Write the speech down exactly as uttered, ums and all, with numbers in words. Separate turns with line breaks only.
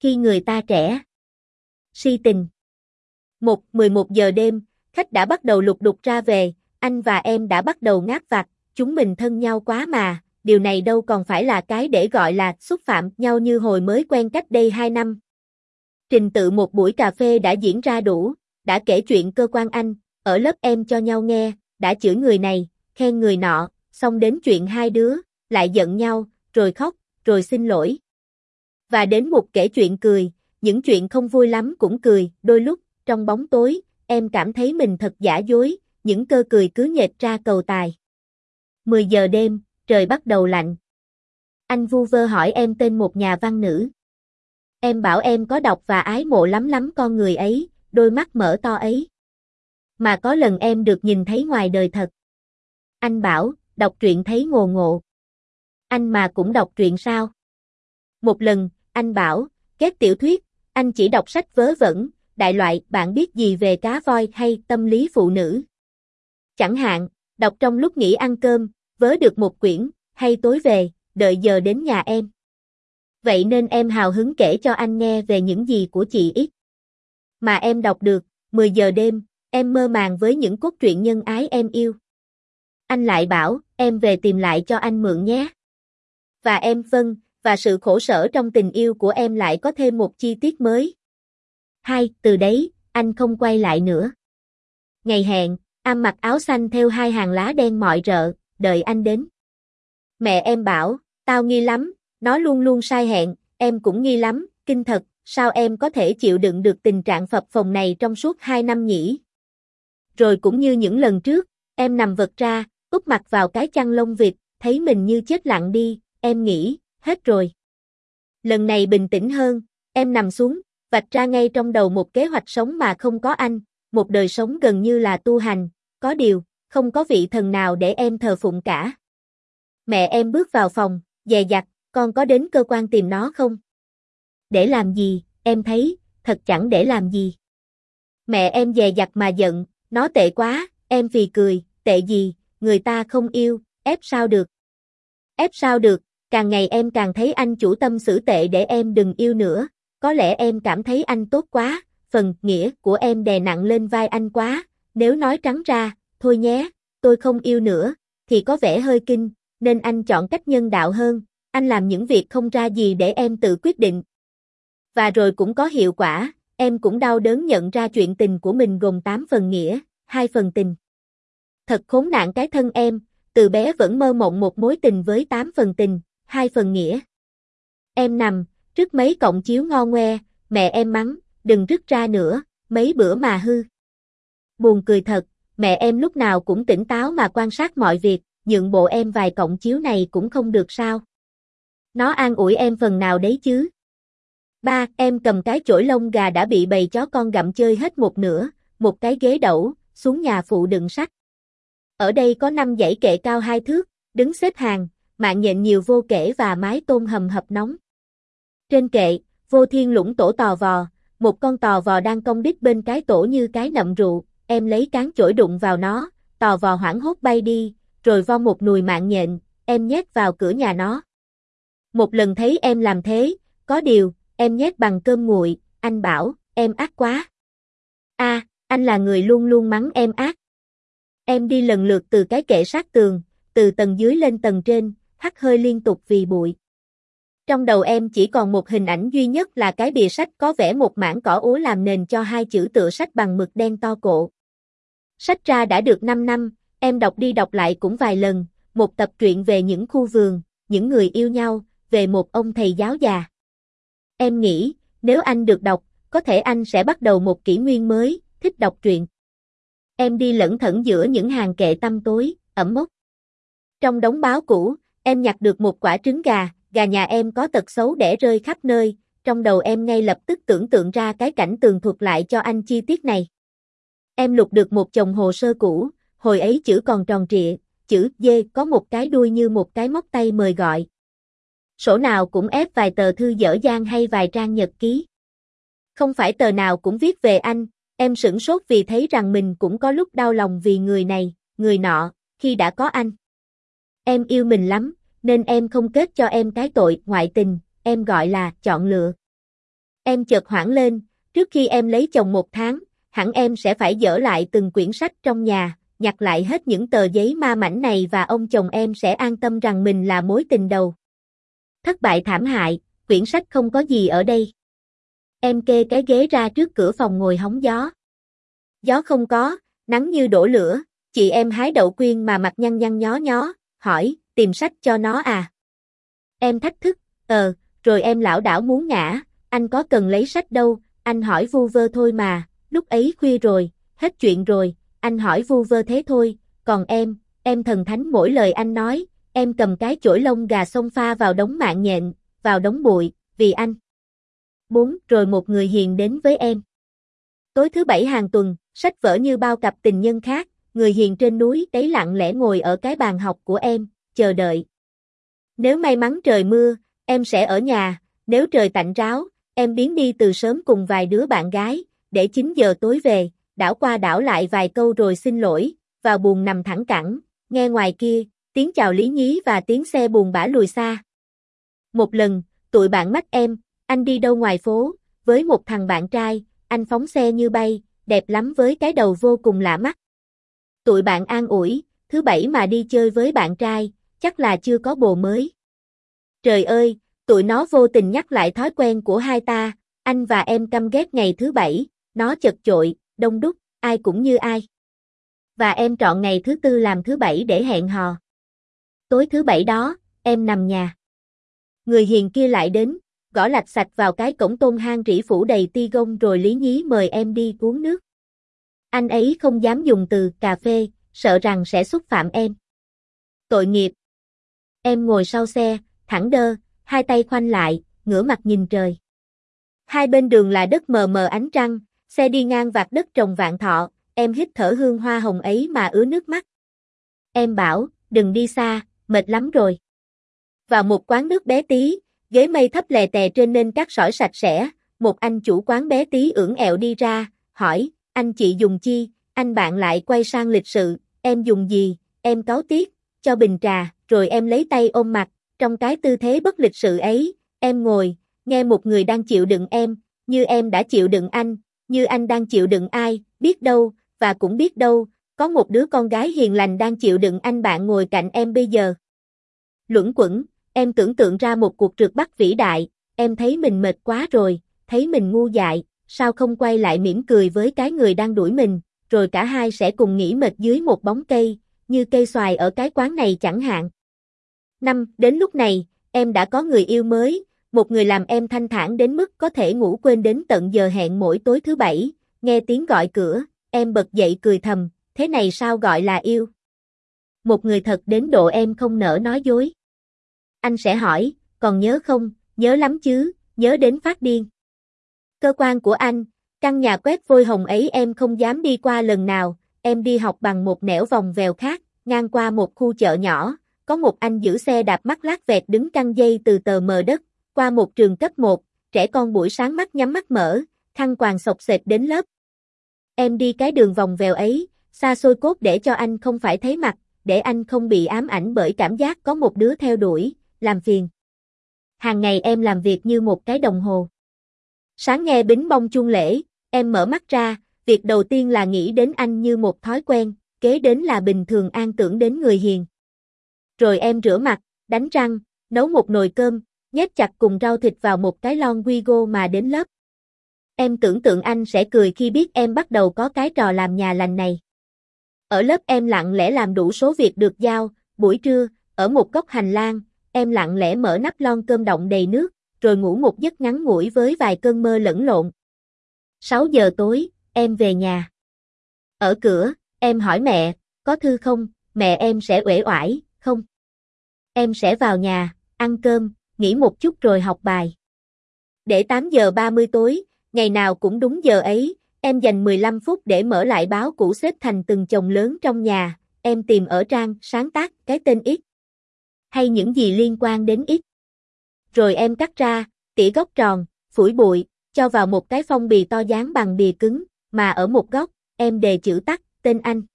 khi người ta trẻ. Si tình. Một, mười một giờ đêm, khách đã bắt đầu lục đục ra về, anh và em đã bắt đầu ngáp vặt, chúng mình thân nhau quá mà, điều này đâu còn phải là cái để gọi là xúc phạm nhau như hồi mới quen cách đây hai năm. Trình tự một buổi cà phê đã diễn ra đủ, đã kể chuyện cơ quan anh, ở lớp em cho nhau nghe, đã chửi người này, khen người nọ, xong đến chuyện hai đứa, lại giận nhau, rồi khóc, rồi xin lỗi. Và đến một kể chuyện cười, những chuyện không vui lắm cũng cười, đôi lúc, trong bóng tối, em cảm thấy mình thật giả dối, những cơ cười cứ nhệch ra cầu tài. mười giờ đêm, trời bắt đầu lạnh. Anh vu vơ hỏi em tên một nhà văn nữ. Em bảo em có đọc và ái mộ lắm lắm con người ấy, đôi mắt mở to ấy. Mà có lần em được nhìn thấy ngoài đời thật. Anh bảo, đọc truyện thấy ngộ ngộ. Anh mà cũng đọc truyện sao? Một lần, anh bảo, ghét tiểu thuyết, anh chỉ đọc sách vớ vẩn, đại loại bạn biết gì về cá voi hay tâm lý phụ nữ. Chẳng hạn, đọc trong lúc nghỉ ăn cơm, vớ được một quyển, hay tối về, đợi giờ đến nhà em. Vậy nên em hào hứng kể cho anh nghe về những gì của chị X. Mà em đọc được, mười giờ đêm, em mơ màng với những cốt truyện nhân ái em yêu. Anh lại bảo, em về tìm lại cho anh mượn nhé. Và em vâng, và sự khổ sở trong tình yêu của em lại có thêm một chi tiết mới. Hai, từ đấy, anh không quay lại nữa. Ngày hẹn, Am mặc áo xanh theo hai hàng lá đen mọi rợ, đợi anh đến. Mẹ em bảo, tao nghi lắm, nó luôn luôn sai hẹn, em cũng nghi lắm, kinh thật, sao em có thể chịu đựng được tình trạng phập phồng này trong suốt hai năm nhỉ? Rồi cũng như những lần trước, em nằm vật ra, úp mặt vào cái chăn lông vịt, thấy mình như chết lặng đi, em nghĩ, hết rồi. Lần này bình tĩnh hơn, em nằm xuống, vạch ra ngay trong đầu một kế hoạch sống mà không có anh, một đời sống gần như là tu hành, có điều, không có vị thần nào để em thờ phụng cả. Mẹ em bước vào phòng, dè dặt, con có đến cơ quan tìm nó không? Để làm gì, em thấy, thật chẳng để làm gì. Mẹ em dè dặt mà giận, nó tệ quá, em phì cười, tệ gì, người ta không yêu, ép sao được. Ép sao được, càng ngày em càng thấy anh chủ tâm xử tệ để em đừng yêu nữa, có lẽ em cảm thấy anh tốt quá, phần nghĩa của em đè nặng lên vai anh quá, nếu nói trắng ra, thôi nhé, tôi không yêu nữa, thì có vẻ hơi kinh, nên anh chọn cách nhân đạo hơn, anh làm những việc không ra gì để em tự quyết định. Và rồi cũng có hiệu quả, em cũng đau đớn nhận ra chuyện tình của mình gồm tám phần nghĩa, hai phần tình. Thật khốn nạn cái thân em, từ bé vẫn mơ mộng một mối tình với tám phần tình, hai phần nghĩa. Em nằm, rứt mấy cọng chiếu ngo ngoe, mẹ em mắng, đừng rứt ra nữa, mấy bữa mà hư. Buồn cười thật, mẹ em lúc nào cũng tỉnh táo mà quan sát mọi việc, nhượng bộ em vài cọng chiếu này cũng không được sao. Nó an ủi em phần nào đấy chứ. Ba, em cầm cái chổi lông gà đã bị bầy chó con gặm chơi hết một nửa, một cái ghế đẩu, xuống nhà phụ đựng sách. Ở đây có năm dãy kệ cao hai thước, đứng xếp hàng, mạng nhện nhiều vô kể và mái tôn hầm hập nóng. Trên kệ, vô thiên lũng tổ tò vò, một con tò vò đang cong đít bên cái tổ như cái nậm rượu, em lấy cán chổi đụng vào nó, tò vò hoảng hốt bay đi, rồi vo một nùi mạng nhện, em nhét vào cửa nhà nó. Một lần thấy em làm thế, có điều, em nhét bằng cơm nguội, anh bảo, em ác quá. A, à, anh là người luôn luôn mắng em ác. Em đi lần lượt từ cái kệ sát tường, từ tầng dưới lên tầng trên, hắt hơi liên tục vì bụi. Trong đầu em chỉ còn một hình ảnh duy nhất là cái bìa sách có vẽ một mảng cỏ úa làm nền cho hai chữ tựa sách bằng mực đen to cộ. Sách ra đã được năm năm, em đọc đi đọc lại cũng vài lần, một tập truyện về những khu vườn, những người yêu nhau, về một ông thầy giáo già. Em nghĩ, nếu anh được đọc, có thể anh sẽ bắt đầu một kỷ nguyên mới, thích đọc truyện. Em đi lẩn thẩn giữa những hàng kệ tăm tối, ẩm mốc. Trong đống báo cũ, em nhặt được một quả trứng gà, gà nhà em có tật xấu đẻ rơi khắp nơi, trong đầu em ngay lập tức tưởng tượng ra cái cảnh tường thuật lại cho anh chi tiết này. Em lục được một chồng hồ sơ cũ, hồi ấy chữ còn tròn trịa, chữ D có một cái đuôi như một cái móc tay mời gọi. Sổ nào cũng ép vài tờ thư dở dang hay vài trang nhật ký. Không phải tờ nào cũng viết về anh, em sửng sốt vì thấy rằng mình cũng có lúc đau lòng vì người này, người nọ, khi đã có anh. Em yêu mình lắm, nên em không kết cho em cái tội ngoại tình, em gọi là chọn lựa. Em chợt hoảng lên, trước khi em lấy chồng một tháng, hẳn em sẽ phải dỡ lại từng quyển sách trong nhà, nhặt lại hết những tờ giấy ma mảnh này và ông chồng em sẽ an tâm rằng mình là mối tình đầu. Thất bại thảm hại, quyển sách không có gì ở đây. Em kê cái ghế ra trước cửa phòng ngồi hóng gió. Gió không có, nắng như đổ lửa, chị em hái đậu quyên mà mặt nhăn nhăn nhó nhó, hỏi, tìm sách cho nó à? Em thách thức, ờ, rồi em lảo đảo muốn ngã, anh có cần lấy sách đâu, anh hỏi vu vơ thôi mà, lúc ấy khuya rồi, hết chuyện rồi, anh hỏi vu vơ thế thôi, còn em, em thần thánh mỗi lời anh nói, em cầm cái chổi lông gà xông pha vào đống mạng nhện, vào đống bụi, vì anh. Bốn, rồi một người hiền đến với em. Tối thứ bảy hàng tuần, sách vở như bao cặp tình nhân khác, người hiền trên núi đấy lặng lẽ ngồi ở cái bàn học của em, chờ đợi. Nếu may mắn trời mưa, em sẽ ở nhà, nếu trời tạnh ráo, em biến đi từ sớm cùng vài đứa bạn gái, để chín giờ tối về, đảo qua đảo lại vài câu rồi xin lỗi, vào buồng nằm thẳng cẳng, nghe ngoài kia, tiếng chào lý nhí và tiếng xe buồn bã lùi xa. Một lần, tụi bạn mách em, anh đi đâu ngoài phố, với một thằng bạn trai, anh phóng xe như bay, đẹp lắm với cái đầu vô cùng lạ mắt. Tụi bạn an ủi, thứ bảy mà đi chơi với bạn trai, chắc là chưa có bồ mới. Trời ơi, tụi nó vô tình nhắc lại thói quen của hai ta, anh và em căm ghét ngày thứ bảy, nó chật chội, đông đúc, ai cũng như ai. Và em chọn ngày thứ tư làm thứ bảy để hẹn hò. Tối thứ bảy đó, em nằm nhà. Người hiền kia lại đến, gõ lạch sạch vào cái cổng tôn hang rỉ phủ đầy ti gông rồi lý nhí mời em đi uống nước. Anh ấy không dám dùng từ cà phê, sợ rằng sẽ xúc phạm em. Tội nghiệp. Em ngồi sau xe, thẳng đơ, hai tay khoanh lại, ngửa mặt nhìn trời. Hai bên đường là đất mờ mờ ánh trăng, xe đi ngang vạt đất trồng vạn thọ, em hít thở hương hoa hồng ấy mà ứa nước mắt. Em bảo, đừng đi xa, mệt lắm rồi. Vào một quán nước bé tí, ghế mây thấp lè tè trên nền cát sỏi sạch sẽ, một anh chủ quán bé tí ưỡn ẹo đi ra, hỏi, anh chị dùng chi, anh bạn lại quay sang lịch sự, em dùng gì, em cáu tiếc, cho bình trà, rồi em lấy tay ôm mặt, trong cái tư thế bất lịch sự ấy, em ngồi, nghe một người đang chịu đựng em, như em đã chịu đựng anh, như anh đang chịu đựng ai, biết đâu, và cũng biết đâu, có một đứa con gái hiền lành đang chịu đựng anh bạn ngồi cạnh em bây giờ. Luẩn quẩn, em tưởng tượng ra một cuộc trượt bắt vĩ đại, em thấy mình mệt quá rồi, thấy mình ngu dại, sao không quay lại mỉm cười với cái người đang đuổi mình, rồi cả hai sẽ cùng nghỉ mệt dưới một bóng cây, như cây xoài ở cái quán này chẳng hạn. Năm, đến lúc này, em đã có người yêu mới, một người làm em thanh thản đến mức có thể ngủ quên đến tận giờ hẹn mỗi tối thứ bảy, nghe tiếng gọi cửa, em bật dậy cười thầm, thế này sao gọi là yêu? Một người thật đến độ em không nỡ nói dối. Anh sẽ hỏi, còn nhớ không, nhớ lắm chứ, nhớ đến phát điên. Cơ quan của anh, căn nhà quét vôi hồng ấy em không dám đi qua lần nào, em đi học bằng một nẻo vòng vèo khác, ngang qua một khu chợ nhỏ, có một anh giữ xe đạp mắt lác vẹt đứng căng dây từ tờ mờ đất, qua một trường cấp một, trẻ con buổi sáng mắt nhắm mắt mở, khăn quàng xộc xệch đến lớp. Em đi cái đường vòng vèo ấy, xa xôi cốt để cho anh không phải thấy mặt, để anh không bị ám ảnh bởi cảm giác có một đứa theo đuổi, làm phiền. Hàng ngày em làm việc như một cái đồng hồ. Sáng nghe bính bông chuông lễ, em mở mắt ra, việc đầu tiên là nghĩ đến anh như một thói quen, kế đến là bình thường an tưởng đến người hiền. Rồi em rửa mặt, đánh răng, nấu một nồi cơm, nhét chặt cùng rau thịt vào một cái lon Wigo mà đến lớp. Em tưởng tượng anh sẽ cười khi biết em bắt đầu có cái trò làm nhà lành này. Ở lớp em lặng lẽ làm đủ số việc được giao, buổi trưa, ở một góc hành lang, em lặng lẽ mở nắp lon cơm đọng đầy nước, rồi ngủ một giấc ngắn ngủi với vài cơn mơ lẫn lộn. sáu giờ tối, em về nhà. Ở cửa, em hỏi mẹ, có thư không, mẹ em sẽ uể oải, không. Em sẽ vào nhà, ăn cơm, nghỉ một chút rồi học bài. Để tám giờ ba mươi tối, ngày nào cũng đúng giờ ấy, em dành mười lăm phút để mở lại báo cũ xếp thành từng chồng lớn trong nhà, em tìm ở trang sáng tác cái tên X. Hay những gì liên quan đến X. Rồi em cắt ra, tỉa góc tròn, phủi bụi, cho vào một cái phong bì to dán bằng bìa cứng, mà ở một góc, em đề chữ tắt, tên anh.